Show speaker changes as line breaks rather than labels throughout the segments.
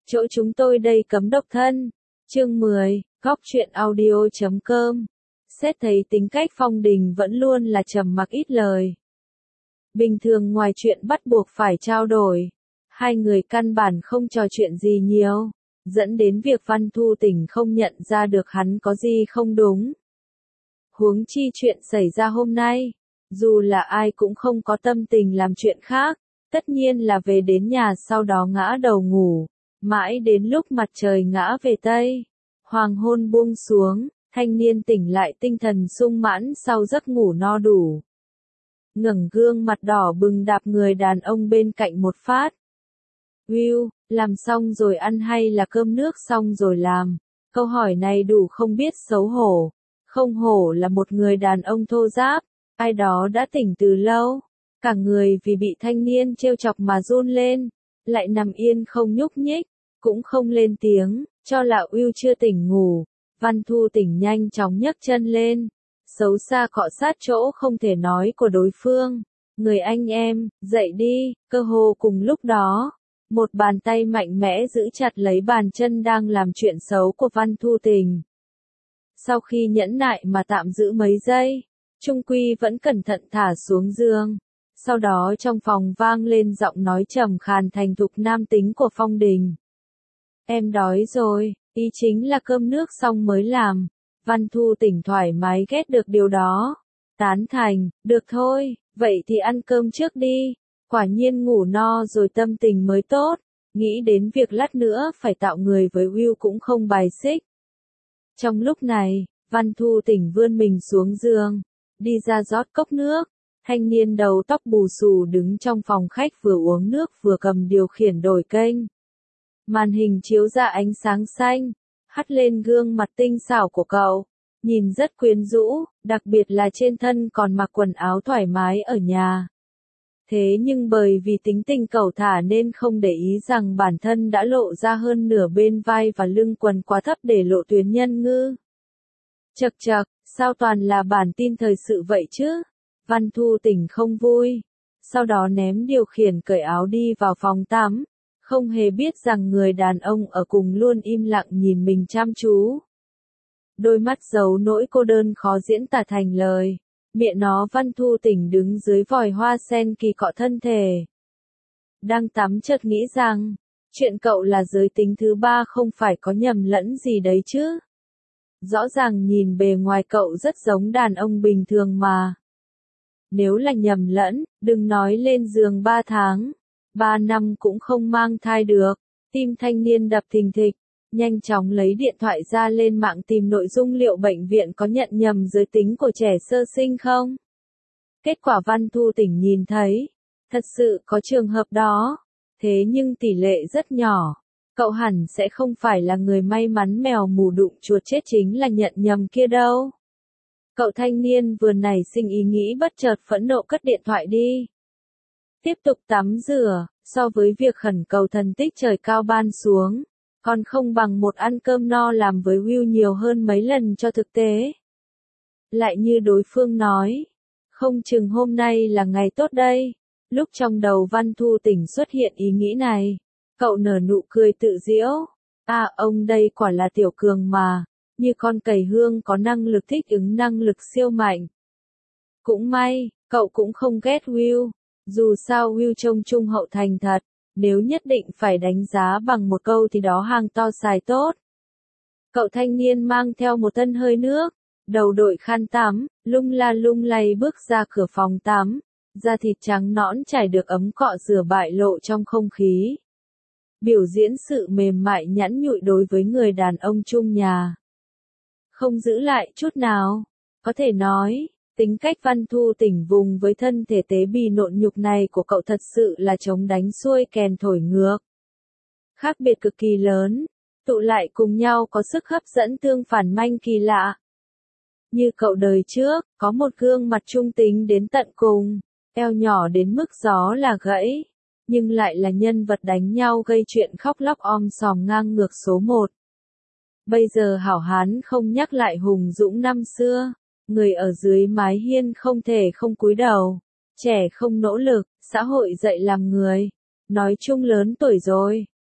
Chỗ chúng tôi đây cấm độc thân. Chương 10, Góc truyện audio.com. Xét thấy tính cách Phong Đình vẫn luôn là trầm mặc ít lời. Bình thường ngoài chuyện bắt buộc phải trao đổi, hai người căn bản không trò chuyện gì nhiều, dẫn đến việc Văn Thu Tỉnh không nhận ra được hắn có gì không đúng. Huống chi chuyện xảy ra hôm nay, dù là ai cũng không có tâm tình làm chuyện khác, tất nhiên là về đến nhà sau đó ngã đầu ngủ, mãi đến lúc mặt trời ngã về Tây, hoàng hôn buông xuống, thanh niên tỉnh lại tinh thần sung mãn sau giấc ngủ no đủ. Ngẩng gương mặt đỏ bừng đạp người đàn ông bên cạnh một phát. Will, làm xong rồi ăn hay là cơm nước xong rồi làm? Câu hỏi này đủ không biết xấu hổ. Không hổ là một người đàn ông thô ráp, ai đó đã tỉnh từ lâu. Cả người vì bị thanh niên trêu chọc mà run lên, lại nằm yên không nhúc nhích, cũng không lên tiếng, cho là Will chưa tỉnh ngủ. Văn Thu Tỉnh nhanh chóng nhấc chân lên, xấu xa cọ sát chỗ không thể nói của đối phương. Người anh em, dậy đi, cơ hồ cùng lúc đó. Một bàn tay mạnh mẽ giữ chặt lấy bàn chân đang làm chuyện xấu của Văn Thu Tỉnh. Sau khi nhẫn nại mà tạm giữ mấy giây, Trung Quy vẫn cẩn thận thả xuống giường. Sau đó trong phòng vang lên giọng nói trầm khàn thành thục nam tính của Phong Đình. Em đói rồi, ý chính là cơm nước xong mới làm. Văn Thu Tỉnh thoải mái ghét được điều đó. Tán thành, được thôi, vậy thì ăn cơm trước đi. Quả nhiên ngủ no rồi tâm tình mới tốt, nghĩ đến việc lát nữa phải tạo người với Will cũng không bài xích. Trong lúc này, Văn Thu Tỉnh vươn mình xuống giường, đi ra rót cốc nước. Thanh niên đầu tóc bù xù đứng trong phòng khách vừa uống nước vừa cầm điều khiển đổi kênh. Màn hình chiếu ra ánh sáng xanh, hắt lên gương mặt tinh xảo của cậu, nhìn rất quyến rũ, đặc biệt là trên thân còn mặc quần áo thoải mái ở nhà. Thế nhưng bởi vì tính tình cẩu thả nên không để ý rằng bản thân đã lộ ra hơn nửa bên vai và lưng quần quá thấp để lộ tuyến nhân ngư. Chậc chậc, sao toàn là bản tin thời sự vậy chứ? Văn Thu Tỉnh không vui. Sau đó ném điều khiển cởi áo đi vào phòng tắm, không hề biết rằng người đàn ông ở cùng luôn im lặng nhìn mình chăm chú. Đôi mắt giấu nỗi cô đơn khó diễn tả thành lời. Miệng nó Văn Thu Tỉnh đứng dưới vòi hoa sen kỳ cọ thân thể. Đang tắm chợt nghĩ rằng, chuyện cậu là giới tính thứ ba không phải có nhầm lẫn gì đấy chứ. Rõ ràng nhìn bề ngoài cậu rất giống đàn ông bình thường mà. Nếu là nhầm lẫn, đừng nói lên giường 3 tháng, 3 năm cũng không mang thai được. Tim thanh niên đập thình thịch, nhanh chóng lấy điện thoại ra lên mạng tìm nội dung liệu bệnh viện có nhận nhầm giới tính của trẻ sơ sinh không. Kết quả Văn Thu Tỉnh nhìn thấy, thật sự có trường hợp đó, thế nhưng tỷ lệ rất nhỏ. Cậu hẳn sẽ không phải là người may mắn mèo mù đụng chuột chết chính là nhận nhầm kia đâu. Cậu thanh niên vừa nảy sinh ý nghĩ bất chợt phẫn nộ cất điện thoại đi. Tiếp tục tắm rửa, so với việc khẩn cầu thần tích trời cao ban xuống, còn không bằng một ăn cơm no làm với Will nhiều hơn mấy lần cho thực tế. Lại như đối phương nói, không chừng hôm nay là ngày tốt đây. Lúc trong đầu Văn Thu Tỉnh xuất hiện ý nghĩ này, cậu nở nụ cười tự giễu. À, ông đây quả là tiểu cường mà, như con cầy hương có năng lực thích ứng năng lực siêu mạnh. Cũng may, cậu cũng không ghét Will, dù sao Will trông trung hậu thành thật, nếu nhất định phải đánh giá bằng một câu thì đó hàng to xài tốt. Cậu thanh niên mang theo một thân hơi nước, đầu đội khăn tắm, lung la lung lay bước ra cửa phòng tắm, da thịt trắng nõn trải được ấm cọ rửa bại lộ trong không khí. Biểu diễn sự mềm mại nhẵn nhụi đối với người đàn ông chung nhà. Không giữ lại chút nào, có thể nói, tính cách Văn Thu Tỉnh vùng với thân thể tế bì nộn nhục này của cậu thật sự là chống đánh xuôi kèn thổi ngược. Khác biệt cực kỳ lớn, tụ lại cùng nhau có sức hấp dẫn tương phản manh kỳ lạ. Như cậu đời trước, có một gương mặt trung tính đến tận cùng, eo nhỏ đến mức gió là gãy, nhưng lại là nhân vật đánh nhau gây chuyện khóc lóc om sòm ngang ngược số 1. Bây giờ hảo hán không nhắc lại hùng dũng năm xưa, người ở dưới mái hiên không thể không cúi đầu, trẻ không nỗ lực, xã hội dạy làm người, nói chung lớn tuổi rồi,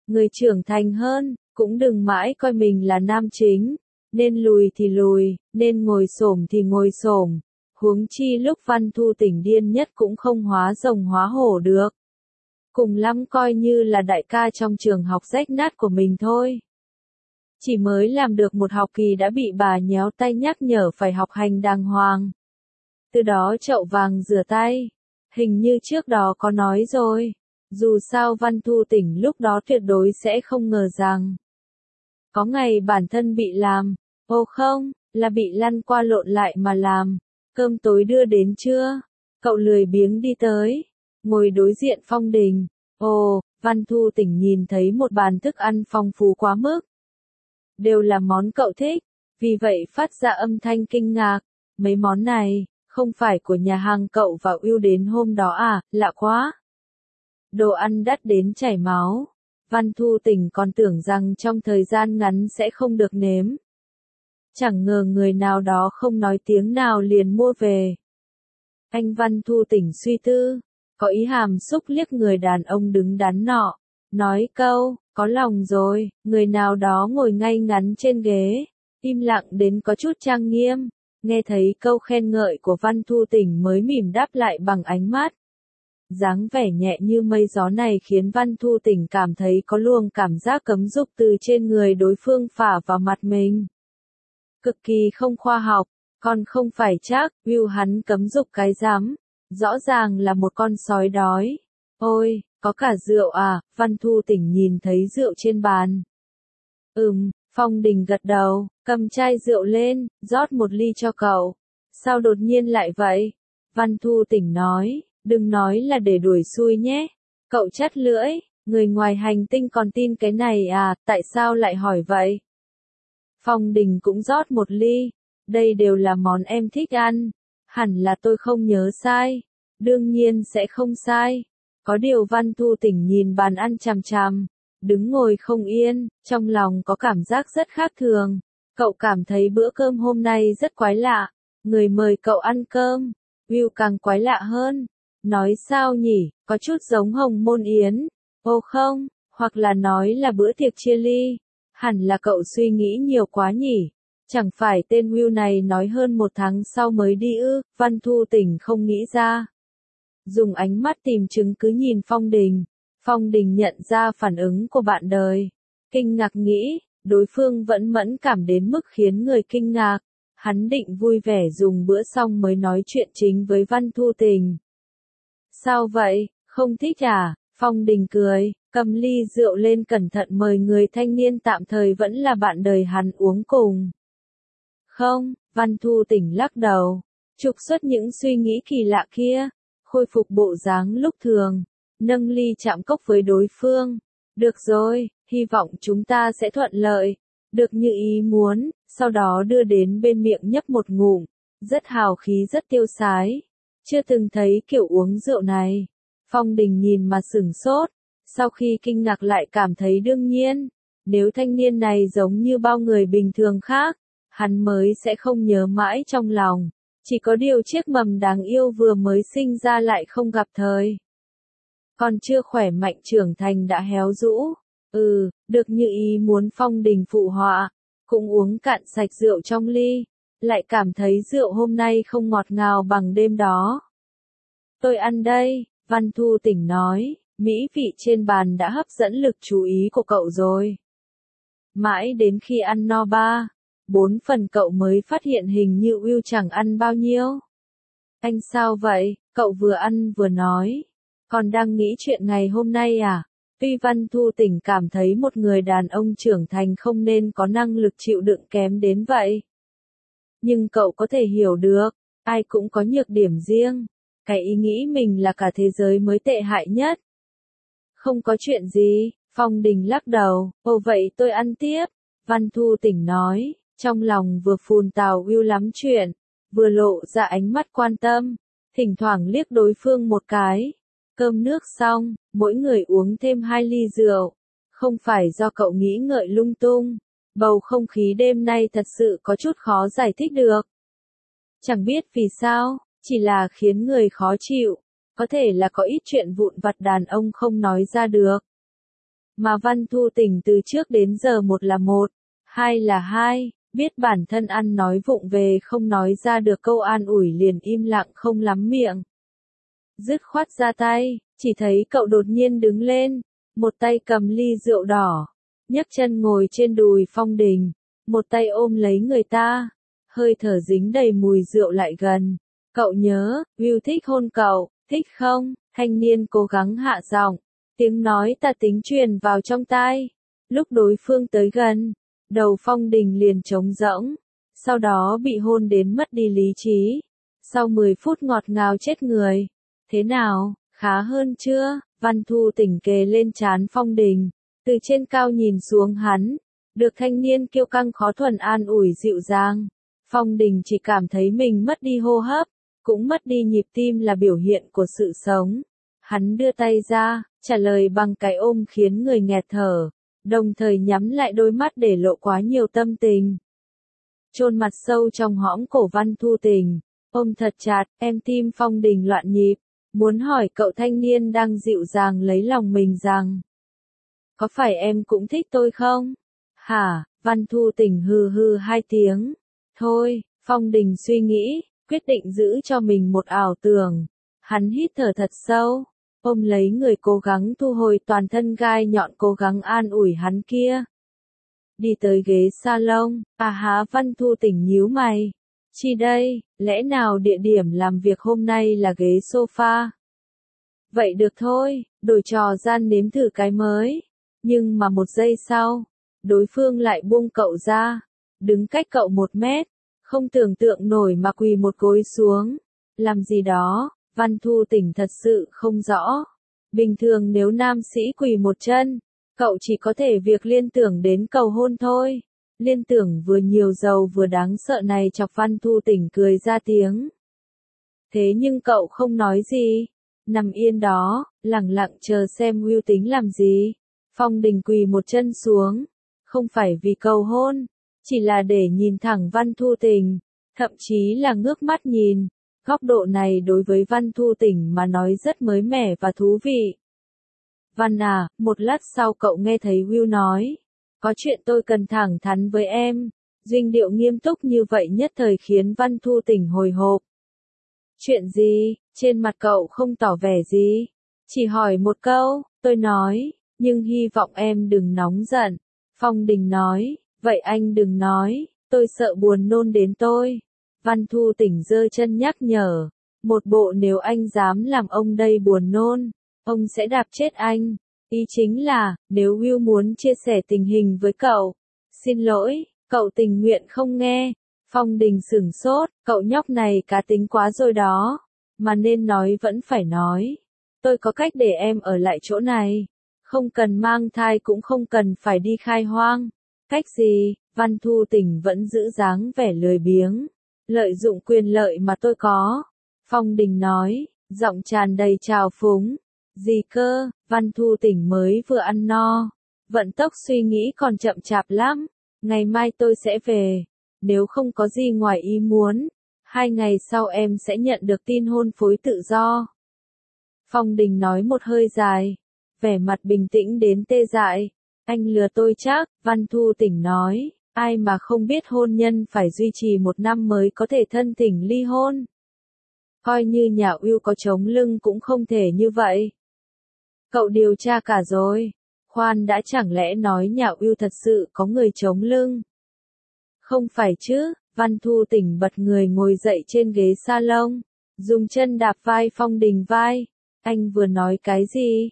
Người trưởng thành hơn, cũng đừng mãi coi mình là nam chính, nên lùi thì lùi, nên ngồi xổm thì ngồi xổm, huống chi lúc Văn Thu Tỉnh điên nhất cũng không hóa rồng hóa hổ được. Cùng lắm coi như là đại ca trong trường học rách nát của mình thôi. Chỉ mới làm được một học kỳ đã bị bà nhéo tay nhắc nhở phải học hành đàng hoàng. Từ đó chậu vàng rửa tay. Hình như trước đó có nói rồi. Dù sao Văn Thu Tỉnh lúc đó tuyệt đối sẽ không ngờ rằng có ngày bản thân bị làm. Ồ không, là bị lăn qua lộn lại mà làm. Cơm tối đưa đến chưa? Cậu lười biếng đi tới, ngồi đối diện Phong Đình. Ồ, Văn Thu Tỉnh nhìn thấy một bàn thức ăn phong phú quá mức. Đều là món cậu thích, vì vậy phát ra âm thanh kinh ngạc. Mấy món này, không phải của nhà hàng cậu và Ưu đến hôm đó à, lạ quá. Đồ ăn đắt đến chảy máu. Văn Thu Tỉnh còn tưởng rằng trong thời gian ngắn sẽ không được nếm. Chẳng ngờ người nào đó không nói tiếng nào liền mua về. Anh Văn Thu Tỉnh suy tư, có ý hàm xúc liếc người đàn ông đứng đắn nọ, nói câu, có lòng rồi, người nào đó ngồi ngay ngắn trên ghế, im lặng đến có chút trang nghiêm, nghe thấy câu khen ngợi của Văn Thu Tỉnh mới mỉm đáp lại bằng ánh mắt. Dáng vẻ nhẹ như mây gió này khiến Văn Thu Tỉnh cảm thấy có luồng cảm giác cấm dục từ trên người đối phương phả vào mặt mình. Cực kỳ không khoa học, còn không phải chắc, Will hắn cấm dục cái rắm, rõ ràng là một con sói đói. Ôi, có cả rượu à, Văn Thu Tỉnh nhìn thấy rượu trên bàn. Phong Đình gật đầu, cầm chai rượu lên, rót một ly cho cậu. Sao đột nhiên lại vậy? Văn Thu Tỉnh nói, đừng nói là để đuổi xui nhé. Cậu chắt lưỡi, người ngoài hành tinh còn tin cái này à, tại sao lại hỏi vậy? Phong Đình cũng rót một ly, đây đều là món em thích ăn, hẳn là tôi không nhớ sai, đương nhiên sẽ không sai. Có điều Văn Thu Tỉnh nhìn bàn ăn chằm chằm, đứng ngồi không yên, trong lòng có cảm giác rất khác thường. Cậu cảm thấy bữa cơm hôm nay rất quái lạ, người mời cậu ăn cơm, Will càng quái lạ hơn. Nói sao nhỉ, có chút giống Hồng Môn Yến, ô không, hoặc là nói là bữa tiệc chia ly. Hẳn là cậu suy nghĩ nhiều quá nhỉ, chẳng phải tên Will này nói hơn một tháng sau mới đi ư, Văn Thu Tỉnh không nghĩ ra. Dùng ánh mắt tìm chứng cứ nhìn Phong Đình. Phong Đình nhận ra phản ứng của bạn đời. Kinh ngạc nghĩ, đối phương vẫn mẫn cảm đến mức khiến người kinh ngạc. Hắn định vui vẻ dùng bữa xong mới nói chuyện chính với Văn Thu Tỉnh. Sao vậy, không thích à? Phong Đình cười, cầm ly rượu lên cẩn thận mời người thanh niên tạm thời vẫn là bạn đời hắn uống cùng. Không, Văn Thu Tỉnh lắc đầu, trục xuất những suy nghĩ kỳ lạ kia, khôi phục bộ dáng lúc thường, nâng ly chạm cốc với đối phương. Được rồi, hy vọng chúng ta sẽ thuận lợi, được như ý muốn, sau đó đưa đến bên miệng nhấp một ngụm, rất hào khí rất tiêu sái. Chưa từng thấy kiểu uống rượu này. Phong Đình nhìn mà sửng sốt, sau khi kinh ngạc lại cảm thấy đương nhiên, nếu thanh niên này giống như bao người bình thường khác, hắn mới sẽ không nhớ mãi trong lòng, chỉ có điều chiếc mầm đáng yêu vừa mới sinh ra lại không gặp thời. Còn chưa khỏe mạnh trưởng thành đã héo rũ, được như ý muốn. Phong Đình phụ họa, cũng uống cạn sạch rượu trong ly, lại cảm thấy rượu hôm nay không ngọt ngào bằng đêm đó. Tôi ăn đây, Văn Thu Tỉnh nói, mỹ vị trên bàn đã hấp dẫn lực chú ý của cậu rồi. Mãi đến khi ăn no 4 phần cậu mới phát hiện hình như Will chẳng ăn bao nhiêu. Anh sao vậy? Cậu vừa ăn vừa nói. Còn đang nghĩ chuyện ngày hôm nay à? Tuy Văn Thu Tỉnh cảm thấy một người đàn ông trưởng thành không nên có năng lực chịu đựng kém đến vậy. Nhưng cậu có thể hiểu được, ai cũng có nhược điểm riêng. Cái ý nghĩ mình là cả thế giới mới tệ hại nhất. Không có chuyện gì, Phong Đình lắc đầu, ồ vậy tôi ăn tiếp. Văn Thu Tỉnh nói, trong lòng vừa phùn tào Will lắm chuyện, vừa lộ ra ánh mắt quan tâm, thỉnh thoảng liếc đối phương một cái. Cơm nước xong, mỗi người uống thêm 2 ly rượu. Không phải do cậu nghĩ ngợi lung tung, bầu không khí đêm nay thật sự có chút khó giải thích được. Chẳng biết vì sao, chỉ là khiến người khó chịu, có thể là có ít chuyện vụn vặt đàn ông không nói ra được. Mà Văn Thu Tình từ trước đến giờ một là một, hai là hai, biết bản thân ăn nói vụng về không nói ra được câu an ủi liền im lặng không lắm miệng. Dứt khoát ra tay, chỉ thấy cậu đột nhiên đứng lên, một tay cầm ly rượu đỏ, nhấc chân ngồi trên đùi Phong Đình, một tay ôm lấy người ta, hơi thở dính đầy mùi rượu lại gần. Cậu nhớ, Will thích hôn cậu, thích không? Thanh niên cố gắng hạ giọng, tiếng nói tà tính truyền vào trong tai. Lúc đối phương tới gần, đầu Phong Đình liền trống rỗng, sau đó bị hôn đến mất đi lý trí. Sau 10 phút ngọt ngào chết người. Thế nào, khá hơn chưa? Văn Thu Tình kề lên trán Phong Đình, từ trên cao nhìn xuống hắn, được thanh niên kiêu căng khó thuần an ủi dịu dàng. Phong Đình chỉ cảm thấy mình mất đi hô hấp, cũng mất đi nhịp tim là biểu hiện của sự sống. Hắn đưa tay ra, trả lời bằng cái ôm khiến người nghẹt thở, đồng thời nhắm lại đôi mắt để lộ quá nhiều tâm tình. Chôn mặt sâu trong hõm cổ Văn Thu Tình, ôm thật chặt, em tim Phong Đình loạn nhịp, muốn hỏi cậu thanh niên đang dịu dàng lấy lòng mình rằng, có phải em cũng thích tôi không? Hả? Văn Thu Tình hừ hừ hai tiếng. Thôi, Phong Đình suy nghĩ, quyết định giữ cho mình một ảo tưởng. Hắn hít thở thật sâu, ôm lấy người cố gắng thu hồi toàn thân gai nhọn cố gắng an ủi hắn kia. Đi tới ghế salon, há Văn Thu Tình nhíu mày. Chi đây, lẽ nào địa điểm làm việc hôm nay là ghế sofa? Vậy được thôi, đổi trò gian nếm thử cái mới. Nhưng mà một giây sau, đối phương lại buông cậu ra, đứng cách cậu 1 mét, không tưởng tượng nổi mà quỳ một gối xuống. Làm gì đó, Văn Thu Tình thật sự không rõ. Bình thường nếu nam sĩ quỳ một chân, cậu chỉ có thể việc liên tưởng đến cầu hôn thôi. Liên tưởng vừa nhiều dầu vừa đáng sợ này chọc Văn Thu Tình cười ra tiếng. Thế nhưng cậu không nói gì, nằm yên đó, lẳng lặng chờ xem Will tính làm gì. Phong Đình quỳ một chân xuống, không phải vì cầu hôn, chỉ là để nhìn thẳng Văn Thu Tình, thậm chí là ngước mắt nhìn. Góc độ này đối với Văn Thu Tình mà nói rất mới mẻ và thú vị. Văn à, một lát sau cậu nghe thấy Will nói, có chuyện tôi cần thẳng thắn với em. Duyên điệu nghiêm túc như vậy nhất thời khiến Văn Thu Tình hồi hộp. Chuyện gì? Trên mặt cậu không tỏ vẻ gì, chỉ hỏi một câu. Tôi nói, nhưng hy vọng em đừng nóng giận. Phong Đình nói, vậy anh đừng nói, tôi sợ buồn nôn đến tôi. Văn Thu Tình giơ chân nhắc nhở, một bộ nếu anh dám làm ông đây buồn nôn, ông sẽ đạp chết anh. Ý chính là, nếu Will muốn chia sẻ tình hình với cậu, xin lỗi, cậu tình nguyện không nghe. Phong Đình sửng sốt, cậu nhóc này cá tính quá rồi đó, mà nên nói vẫn phải nói. Tôi có cách để em ở lại chỗ này, không cần mang thai cũng không cần phải đi khai hoang. Cách gì? Văn Thu Tình vẫn giữ dáng vẻ lười biếng. Lợi dụng quyền lợi mà tôi có. Phong Đình nói, giọng tràn đầy trào phúng. Gì cơ? Văn Thu Tình mới vừa ăn no, vận tốc suy nghĩ còn chậm chạp lắm. Ngày mai tôi sẽ về, nếu không có gì ngoài ý muốn, 2 ngày sau em sẽ nhận được tin hôn phối tự do. Phong Đình nói một hơi dài, vẻ mặt bình tĩnh đến tê dại. Anh lừa tôi chắc, Văn Thu Tình nói, ai mà không biết hôn nhân phải duy trì 1 năm mới có thể thân thỉnh ly hôn. Coi như nhà Will có chống lưng cũng không thể như vậy. Cậu điều tra cả rồi. Khoan đã, chẳng lẽ nói nhà Will thật sự có người chống lưng? Không phải chứ? Văn Thu Tình bật người ngồi dậy trên ghế salon, dùng chân đạp vai Phong Đình vai. Anh vừa nói cái gì?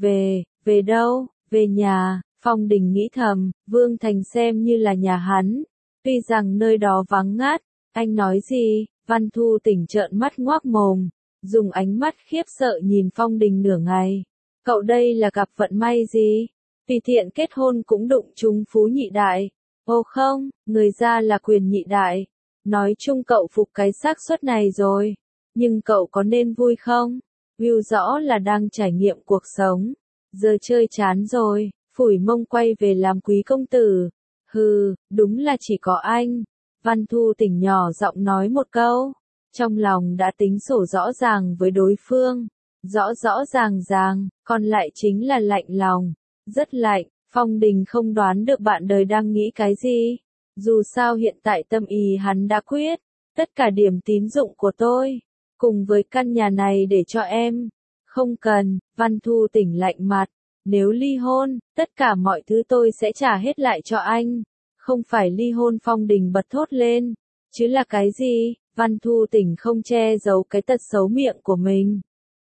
Về đâu? Về nhà. Phong Đình nghĩ thầm, Vương Thành xem như là nhà hắn, tuy rằng nơi đó vắng ngắt. Anh nói gì? Văn Thu Tình trợn mắt ngoác mồm, dùng ánh mắt khiếp sợ nhìn Phong Đình nửa ngày. Cậu đây là gặp vận may gì? Tùy tiện kết hôn cũng đụng trúng phú nhị đại. Ô không, người ra là quyền nhị đại. Nói chung cậu phục cái xác suất này rồi. Nhưng cậu có nên vui không? Will rõ là đang trải nghiệm cuộc sống. Giờ chơi chán rồi, phủi mông quay về làm quý công tử. Hừ, đúng là chỉ có anh. Văn Thu Tình nhỏ giọng nói một câu. Trong lòng đã tính sổ rõ ràng với đối phương. Rõ ràng, còn lại chính là lạnh lòng. Rất lạnh, Phong Đình không đoán được bạn đời đang nghĩ cái gì. Dù sao hiện tại tâm ý hắn đã quyết, tất cả điểm tín dụng của tôi, cùng với căn nhà này để cho em. Không cần, Văn Thu Tỉnh lạnh mặt, nếu ly hôn, tất cả mọi thứ tôi sẽ trả hết lại cho anh. Không phải ly hôn, Phong Đình bật thốt lên, chứ là cái gì? Văn Thu Tỉnh không che giấu cái tật xấu miệng của mình.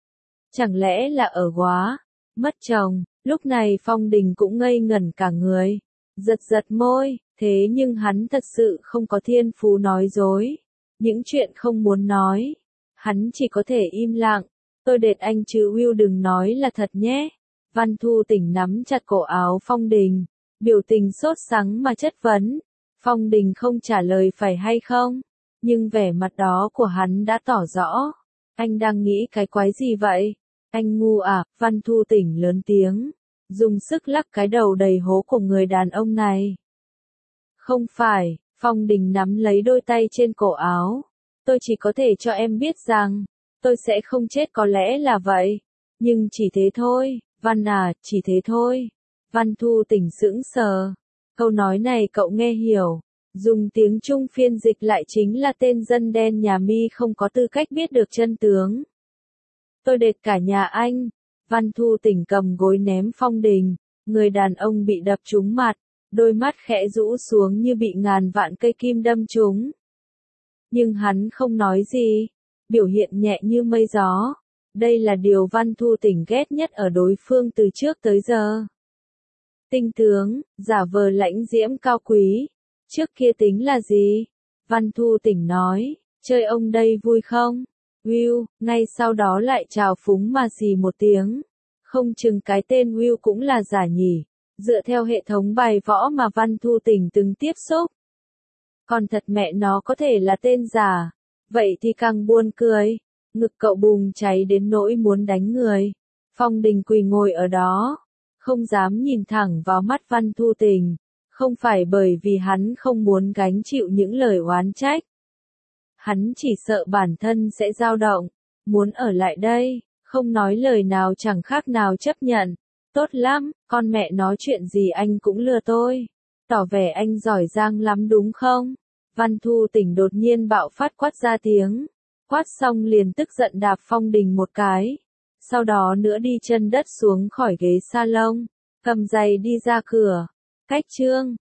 Chẳng lẽ là ở góa, mất chồng, lúc này Phong Đình cũng ngây ngẩn cả người, giật giật môi, thế nhưng hắn thật sự không có thiên phú nói dối. Những chuyện không muốn nói, hắn chỉ có thể im lặng. Tôi đệt anh chứ Will, đừng nói là thật nhé. Văn Thu Tỉnh nắm chặt cổ áo Phong Đình, biểu tình sốt sắng mà chất vấn. Phong Đình không trả lời phải hay không, nhưng vẻ mặt đó của hắn đã tỏ rõ. Anh đang nghĩ cái quái gì vậy? Anh ngu à? Văn Thu Tỉnh lớn tiếng, dùng sức lắc cái đầu đầy hố của người đàn ông này. Không phải, Phong Đình nắm lấy đôi tay trên cổ áo. Tôi chỉ có thể cho em biết rằng, tôi sẽ không chết, có lẽ là vậy. Nhưng chỉ thế thôi, Văn à, chỉ thế thôi. Văn Thu Tỉnh sững sờ. Câu nói này cậu nghe hiểu. Dùng tiếng Trung phiên dịch lại chính là tên dân đen nhà Mi không có tư cách biết được chân tướng. Tôi đệt cả nhà anh. Văn Thu Tỉnh cầm gối ném Phong Đình. Người đàn ông bị đập trúng mặt, đôi mắt khẽ rũ xuống như bị ngàn vạn cây kim đâm trúng. Nhưng hắn không nói gì, biểu hiện nhẹ như mây gió. Đây là điều Văn Thu Tỉnh ghét nhất ở đối phương từ trước tới giờ. Tinh tướng, giả vờ lãnh diễm cao quý. Trước kia tính là gì? Văn Thu Tỉnh nói, chơi ông đây vui không? Will, ngay sau đó lại trào phúng mà xì một tiếng. Không chừng cái tên Will cũng là giả nhỉ, dựa theo hệ thống bài võ mà Văn Thu Tỉnh từng tiếp xúc. Còn thật mẹ nó có thể là tên giả, vậy thì càng buồn cười. Ngực cậu bùng cháy đến nỗi muốn đánh người. Phong Đình quỳ ngồi ở đó, không dám nhìn thẳng vào mắt Văn Thu Tỉnh. Không phải bởi vì hắn không muốn gánh chịu những lời oán trách. Hắn chỉ sợ bản thân sẽ dao động, muốn ở lại đây, không nói lời nào chẳng khác nào chấp nhận. Tốt lắm, con mẹ nói chuyện gì anh cũng lừa tôi. Tỏ vẻ anh giỏi giang lắm đúng không? Văn Thu Tỉnh đột nhiên bạo phát quát ra tiếng. Quát xong liền tức giận đạp Phong Đình một cái. Sau đó nữa đi chân đất xuống khỏi ghế salon, cầm giày đi ra cửa. Cách chương